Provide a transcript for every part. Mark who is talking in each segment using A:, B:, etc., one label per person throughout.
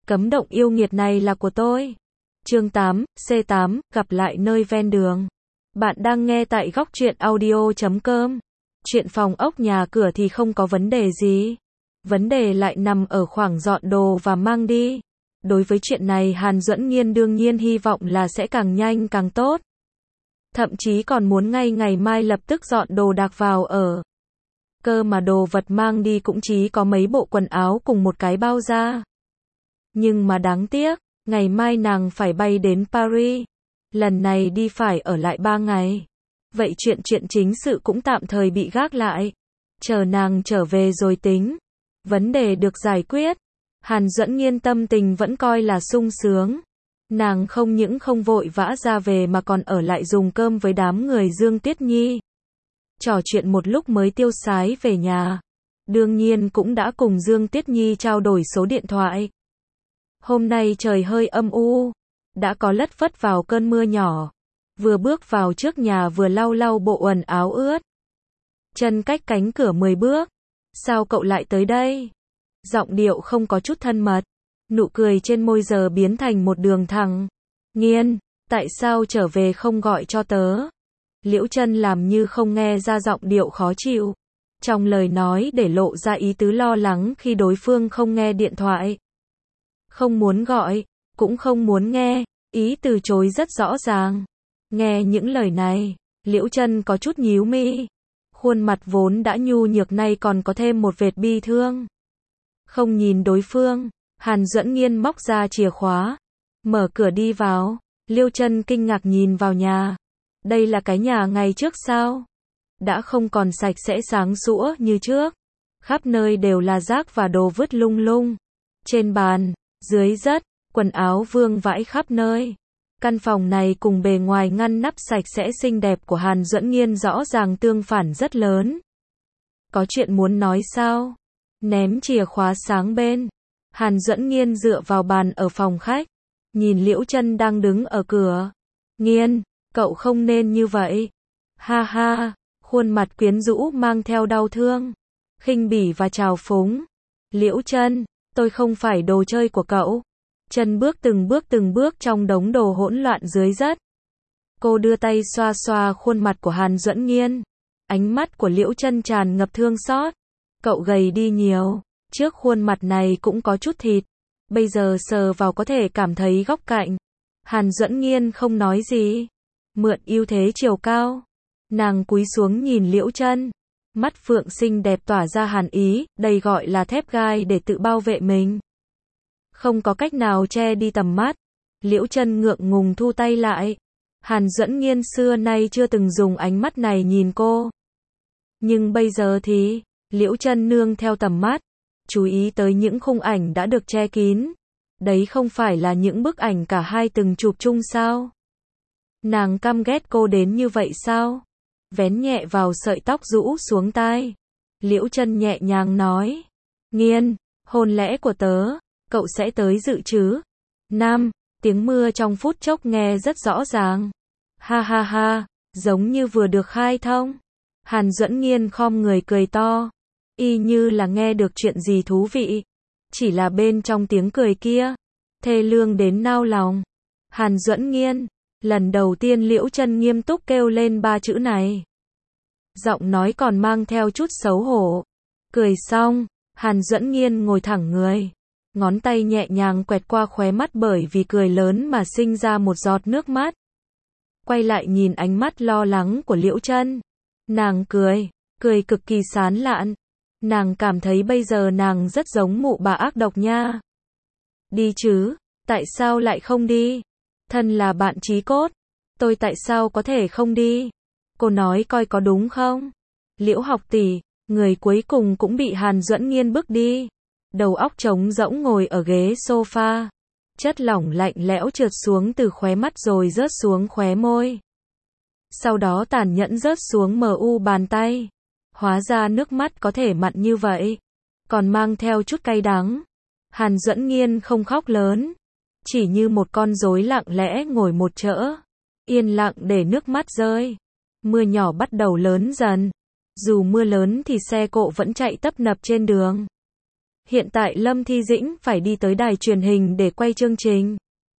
A: Cấm động yêu nghiệt này là của tôi. Chương 8, C8, gặp lại nơi ven đường. Bạn đang nghe tại góc truyện audio.com. Chuyện phòng ốc nhà cửa thì không có vấn đề gì. Vấn đề lại nằm ở khoảng dọn đồ và mang đi. Đối với chuyện này Hàn Duẫn Nghiên đương nhiên hy vọng là sẽ càng nhanh càng tốt. Thậm chí còn muốn ngay ngày mai lập tức dọn đồ đạc vào ở. Cơ mà đồ vật mang đi cũng chỉ có mấy bộ quần áo cùng một cái bao da. Nhưng mà đáng tiếc, ngày mai nàng phải bay đến Paris. Lần này đi phải ở lại 3 ngày. Vậy chuyện chính sự cũng tạm thời bị gác lại. Chờ nàng trở về rồi tính. Vấn đề được giải quyết. Hàn Duẫn Nghiên tâm tình vẫn coi là sung sướng. Nàng không những không vội vã ra về mà còn ở lại dùng cơm với đám người Dương Tiết Nhi. Trò chuyện một lúc mới tiêu sái về nhà. Đương nhiên cũng đã cùng Dương Tiết Nhi trao đổi số điện thoại. Hôm nay trời hơi âm u, đã có lất phất vào cơn mưa nhỏ. Vừa bước vào trước nhà vừa lau lau bộ quần áo ướt. Chân cách cánh cửa 10 bước. Sao cậu lại tới đây? Giọng điệu không có chút thân mật. Nụ cười trên môi giờ biến thành một đường thẳng. Nghiên, tại sao trở về không gọi cho tớ? Liễu Chân làm như không nghe ra giọng điệu khó chịu. Trong lời nói để lộ ra ý tứ lo lắng khi đối phương không nghe điện thoại. Không muốn gọi, cũng không muốn nghe, ý từ chối rất rõ ràng. Nghe những lời này, Liễu Chân có chút nhíu mi. Khuôn mặt vốn đã nhu nhược nay còn có thêm một vệt bi thương. Không nhìn đối phương, Hàn Duẫn Nghiên móc ra chìa khóa, mở cửa đi vào. Liễu Chân kinh ngạc nhìn vào nhà. Đây là cái nhà ngày trước sao? Đã không còn sạch sẽ sáng sủa như trước. Khắp nơi đều là rác và đồ vứt lung lung. Trên bàn, dưới đất, quần áo vương vãi khắp nơi. Căn phòng này cùng bề ngoài ngăn nắp sạch sẽ xinh đẹp của Hàn Duẫn Nghiên rõ ràng tương phản rất lớn. Có chuyện muốn nói sao? Ném chìa khóa sang bên. Hàn Duẫn Nghiên dựa vào bàn ở phòng khách. Nhìn Liễu Chân đang đứng ở cửa. Nghiên, cậu không nên như vậy. Ha ha, khuôn mặt quyến rũ mang theo đau thương, khinh bỉ và trào phúng. Liễu Chân, tôi không phải đồ chơi của cậu. Chân bước từng bước trong đống đồ hỗn loạn dưới đất. Cô đưa tay xoa xoa khuôn mặt của Hàn Duẫn Nghiên. Ánh mắt của Liễu Chân tràn ngập thương xót. Cậu gầy đi nhiều, trước khuôn mặt này cũng có chút thịt. Bây giờ sờ vào có thể cảm thấy góc cạnh. Hàn Duẫn Nghiên không nói gì. Mượn ưu thế chiều cao. Nàng cúi xuống nhìn Liễu Chân. Mắt phượng xinh đẹp tỏa ra hàn ý, đây gọi là thép gai để tự bảo vệ mình. Không có cách nào che đi tầm mắt. Liễu Chân ngượng ngùng thu tay lại. Hàn Duẫn Nghiên xưa nay chưa từng dùng ánh mắt này nhìn cô. Nhưng bây giờ thì, Liễu Chân nương theo tầm mắt, chú ý tới những khung ảnh đã được che kín. Đấy không phải là những bức ảnh cả hai từng chụp chung sao? Nàng căm ghét cô đến như vậy sao? Vén nhẹ vào sợi tóc rũ xuống tai. Liễu Chân nhẹ nhàng nói. Nghiên, hôn lễ của tớ, cậu sẽ tới dự chứ? Nam, tiếng mưa trong phút chốc nghe rất rõ ràng. Ha ha ha, giống như vừa được khai thông. Hàn Duẫn Nghiên khom người cười to. Y như là nghe được chuyện gì thú vị. Chỉ là bên trong tiếng cười kia, thê lương đến nao lòng. Hàn Duẫn Nghiên. Lần đầu tiên Liễu Chân nghiêm túc kêu lên 3 chữ này. Giọng nói còn mang theo chút xấu hổ. Cười xong, Hàn Duẫn Nghiên ngồi thẳng người. Ngón tay nhẹ nhàng quẹt qua khóe mắt bởi vì cười lớn mà sinh ra một giọt nước mắt. Quay lại nhìn ánh mắt lo lắng của Liễu Chân. Nàng cười cực kỳ sán lạn. Nàng cảm thấy bây giờ nàng rất giống mụ bà ác độc nha. Đi chứ, tại sao lại không đi? Thân là bạn chí cốt, tôi tại sao có thể không đi? Cô nói coi có đúng không? Liễu học tỷ, người cuối cùng cũng bị Hàn Duẫn Nghiên bước đi. Đầu óc trống rỗng ngồi ở ghế sofa. Chất lỏng lạnh lẽo trượt xuống từ khóe mắt rồi rớt xuống khóe môi. Sau đó tàn nhẫn rớt xuống mu bàn tay. Hóa ra nước mắt có thể mặn như vậy. Còn mang theo chút cay đắng. Hàn Duẫn Nghiên không khóc lớn. Chỉ như một con rối lặng lẽ ngồi một chỗ. Yên lặng để nước mắt rơi. Mưa nhỏ bắt đầu lớn dần. Dù mưa lớn thì xe cộ vẫn chạy tấp nập trên đường. Hiện tại Lâm Thi Dĩnh phải đi tới đài truyền hình để quay chương trình.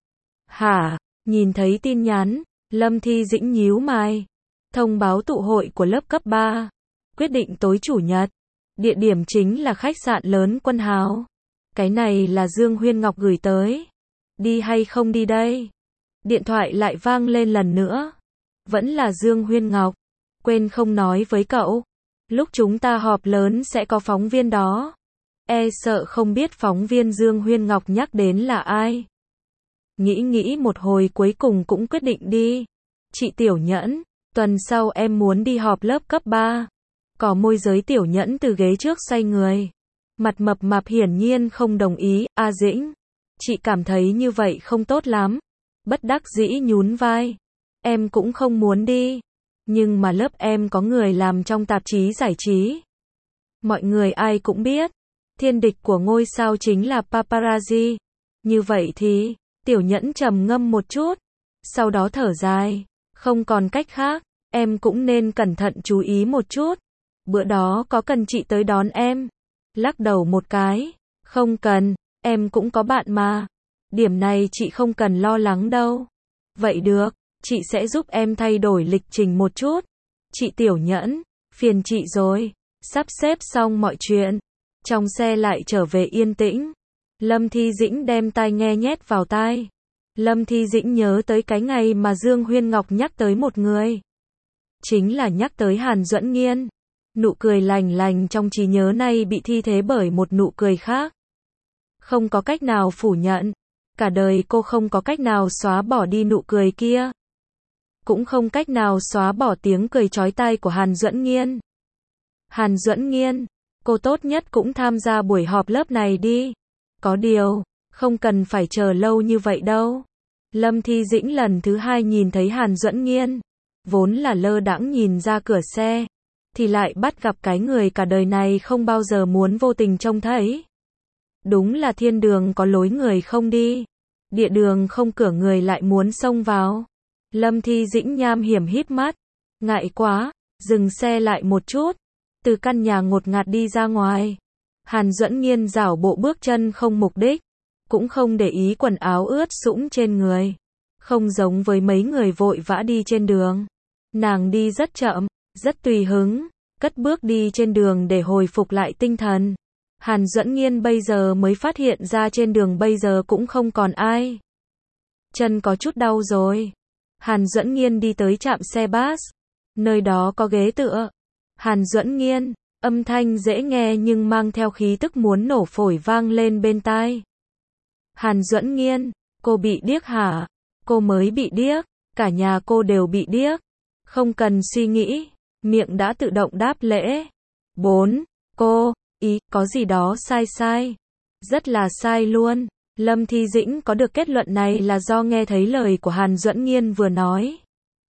A: Hả? Nhìn thấy tin nhắn, Lâm Thi Dĩnh nhíu mày. Thông báo tụ hội của lớp cấp 3. Quyết định tối chủ nhật. Địa điểm chính là khách sạn lớn Quân Hào. Cái này là Dương Huyên Ngọc gửi tới. Đi hay không đi đây? Điện thoại lại vang lên lần nữa. Vẫn là Dương Huyên Ngọc. Quên không nói với cậu. Lúc chúng ta họp lớn sẽ có phóng viên đó. Sợ không biết phóng viên Dương Huyên Ngọc nhắc đến là ai. Nghĩ một hồi cuối cùng cũng quyết định đi. Chị Tiểu Nhẫn, tuần sau em muốn đi họp lớp cấp 3. Cỏ môi giới Tiểu Nhẫn từ ghế trước xoay người. Mặt mập mạp hiển nhiên không đồng ý. Dĩnh, chị cảm thấy như vậy không tốt lắm. Bất đắc dĩ nhún vai. Em cũng không muốn đi. Nhưng mà lớp em có người làm trong tạp chí giải trí. Mọi người ai cũng biết. Thiên địch của ngôi sao chính là paparazzi. Như vậy thì, Tiểu Nhẫn trầm ngâm một chút. Sau đó thở dài. Không còn cách khác, em cũng nên cẩn thận chú ý một chút. Bữa đó có cần chị tới đón em? Lắc đầu một cái. Không cần, em cũng có bạn mà. Điểm này chị không cần lo lắng đâu. Vậy được, chị sẽ giúp em thay đổi lịch trình một chút. Chị Tiểu Nhẫn, phiền chị rồi. Sắp xếp xong mọi chuyện. Trong xe lại trở về yên tĩnh. Lâm Thi Dĩnh đem tai nghe nhét vào tai. Lâm Thi Dĩnh nhớ tới cái ngày mà Dương Huyên Ngọc nhắc tới một người. Chính là nhắc tới Hàn Duẫn Nghiên. Nụ cười lành lành trong trí nhớ này bị thi thế bởi một nụ cười khác. Không có cách nào phủ nhận. Cả đời cô không có cách nào xóa bỏ đi nụ cười kia. Cũng không cách nào xóa bỏ tiếng cười chói tai của Hàn Duẫn Nghiên. Hàn Duẫn Nghiên, cô tốt nhất cũng tham gia buổi họp lớp này đi. Có điều, không cần phải chờ lâu như vậy đâu. Lâm Thi Dĩnh lần thứ hai nhìn thấy Hàn Duẫn Nghiên. Vốn là lơ đãng nhìn ra cửa xe. Thì lại bắt gặp cái người cả đời này không bao giờ muốn vô tình trông thấy. Đúng là thiên đường có lối người không đi. Địa đường không cửa người lại muốn xông vào. Lâm Thi Dĩnh nham hiểm híp mắt. Ngại quá, dừng xe lại một chút. Từ căn nhà ngột ngạt đi ra ngoài. Hàn Duẫn Nghiên rảo bộ bước chân không mục đích. Cũng không để ý quần áo ướt sũng trên người. Không giống với mấy người vội vã đi trên đường. Nàng đi rất chậm, rất tùy hứng. Cất bước đi trên đường để hồi phục lại tinh thần. Hàn Duẫn Nghiên bây giờ mới phát hiện ra trên đường bây giờ cũng không còn ai. Chân có chút đau rồi. Hàn Duẫn Nghiên đi tới trạm xe bus. Nơi đó có ghế tựa. Hàn Duẫn Nghiên, âm thanh dễ nghe nhưng mang theo khí tức muốn nổ phổi vang lên bên tai. Hàn Duẫn Nghiên, cô bị điếc hả? Cô mới bị điếc, cả nhà cô đều bị điếc. Không cần suy nghĩ, miệng đã tự động đáp lễ. 4. Cô, có gì đó sai. Rất là sai luôn. Lâm Thi Dĩnh có được kết luận này là do nghe thấy lời của Hàn Duẫn Nghiên vừa nói.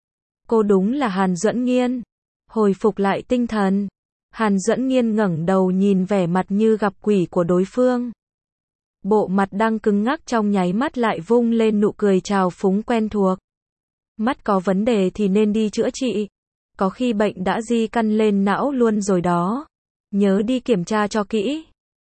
A: Cô đúng là Hàn Duẫn Nghiên. Hồi phục lại tinh thần. Hàn Duẫn Nghiên ngẩng đầu nhìn vẻ mặt như gặp quỷ của đối phương. Bộ mặt đang cứng ngắc trong nháy mắt lại vung lên nụ cười trào phúng quen thuộc. Mắt có vấn đề thì nên đi chữa trị. Có khi bệnh đã di căn lên não luôn rồi đó. Nhớ đi kiểm tra cho kỹ.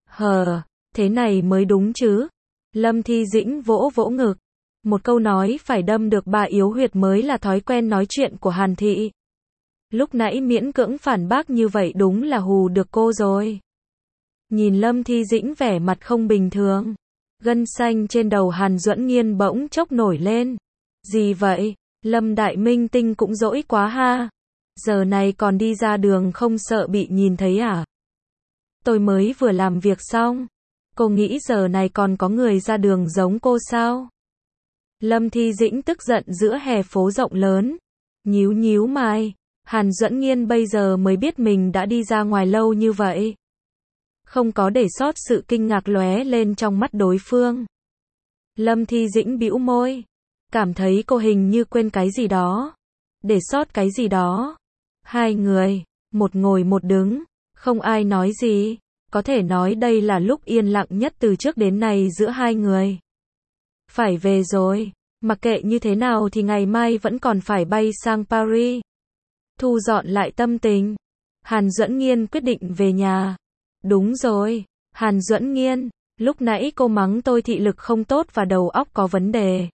A: Thế này mới đúng chứ. Lâm Thi Dĩnh vỗ vỗ ngực. Một câu nói phải đâm được 3 yếu huyệt mới là thói quen nói chuyện của Hàn Thị. Lúc nãy miễn cưỡng phản bác như vậy đúng là hù được cô rồi. Nhìn Lâm Thi Dĩnh vẻ mặt không bình thường. Gân xanh trên đầu Hàn Duẫn Nghiên bỗng chốc nổi lên. Gì vậy? Lâm Đại Minh Tinh cũng dỗi quá ha. Giờ này còn đi ra đường không sợ bị nhìn thấy à? Tôi mới vừa làm việc xong. Cô nghĩ giờ này còn có người ra đường giống cô sao? Lâm Thi Dĩnh tức giận giữa hè phố rộng lớn. Nhíu mày. Hàn Duẫn Nghiên bây giờ mới biết mình đã đi ra ngoài lâu như vậy. Không có để sót sự kinh ngạc lóe lên trong mắt đối phương. Lâm Thi Dĩnh bĩu môi. Cảm thấy cô hình như quên cái gì đó. Để sót cái gì đó. Hai người, một ngồi một đứng, không ai nói gì. Có thể nói đây là lúc yên lặng nhất từ trước đến nay giữa hai người. Phải về rồi, mặc kệ như thế nào thì ngày mai vẫn còn phải bay sang Paris. Thu dọn lại tâm tình. Hàn Duẫn Nghiên quyết định về nhà. Đúng rồi, Hàn Duẫn Nghiên, lúc nãy cô mắng tôi thị lực không tốt và đầu óc có vấn đề.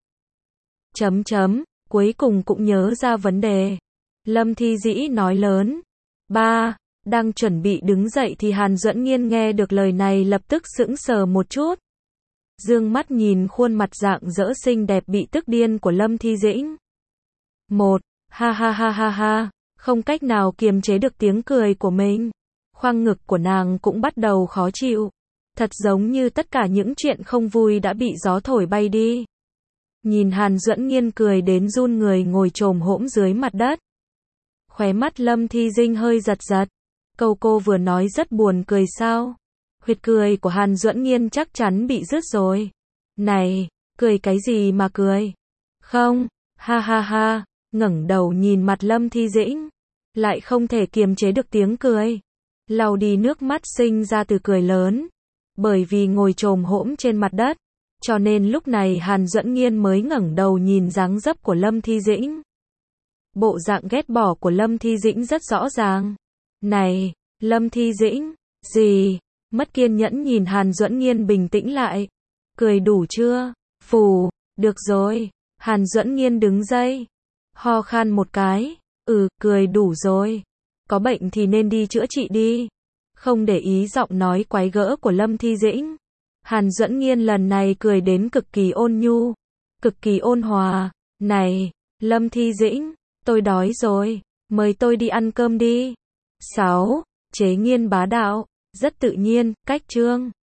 A: Cuối cùng cũng nhớ ra vấn đề. Lâm Thi Dĩ nói lớn. Ba, đang chuẩn bị đứng dậy thì Hàn Duẫn Nghiên nghe được lời này lập tức sững sờ một chút. Dương mắt nhìn khuôn mặt rạng rỡ xinh đẹp bị tức điên của Lâm Thi Dĩnh. Ha ha ha ha ha, không cách nào kiềm chế được tiếng cười của mình. Khoang ngực của nàng cũng bắt đầu khó chịu. Thật giống như tất cả những chuyện không vui đã bị gió thổi bay đi. Nhìn Hàn Duẫn Nghiên cười đến run người ngồi chồm hổm dưới mặt đất. Khóe mắt Lâm Thi Dĩnh hơi giật giật. Câu cô vừa nói rất buồn cười sao? Huyệt cười của Hàn Duẫn Nghiên chắc chắn bị rứt rồi. Này, cười cái gì mà cười? Không, ha ha ha, ngẩng đầu nhìn mặt Lâm Thi Dĩnh, lại không thể kiềm chế được tiếng cười. Lau đi nước mắt sinh ra từ cười lớn. Bởi vì ngồi chồm hổm trên mặt đất, cho nên lúc này Hàn Duẫn Nghiên mới ngẩng đầu nhìn dáng dấp của Lâm Thi Dĩnh. Bộ dạng ghét bỏ của Lâm Thi Dĩnh rất rõ ràng. Này, Lâm Thi Dĩnh, gì? Mất kiên nhẫn nhìn Hàn Duẫn Nghiên bình tĩnh lại. Cười đủ chưa? Phù, được rồi. Hàn Duẫn Nghiên đứng dậy, ho khan một cái. Cười đủ rồi. Có bệnh thì nên đi chữa trị đi. Không để ý giọng nói quái gở của Lâm Thi Dĩnh. Hàn Duẫn Nghiên lần này cười đến cực kỳ ôn nhu, cực kỳ ôn hòa. Này, Lâm Thi Dĩnh, tôi đói rồi, mời tôi đi ăn cơm đi. 6. Chế Nghiên bá đạo, rất tự nhiên, cách chương.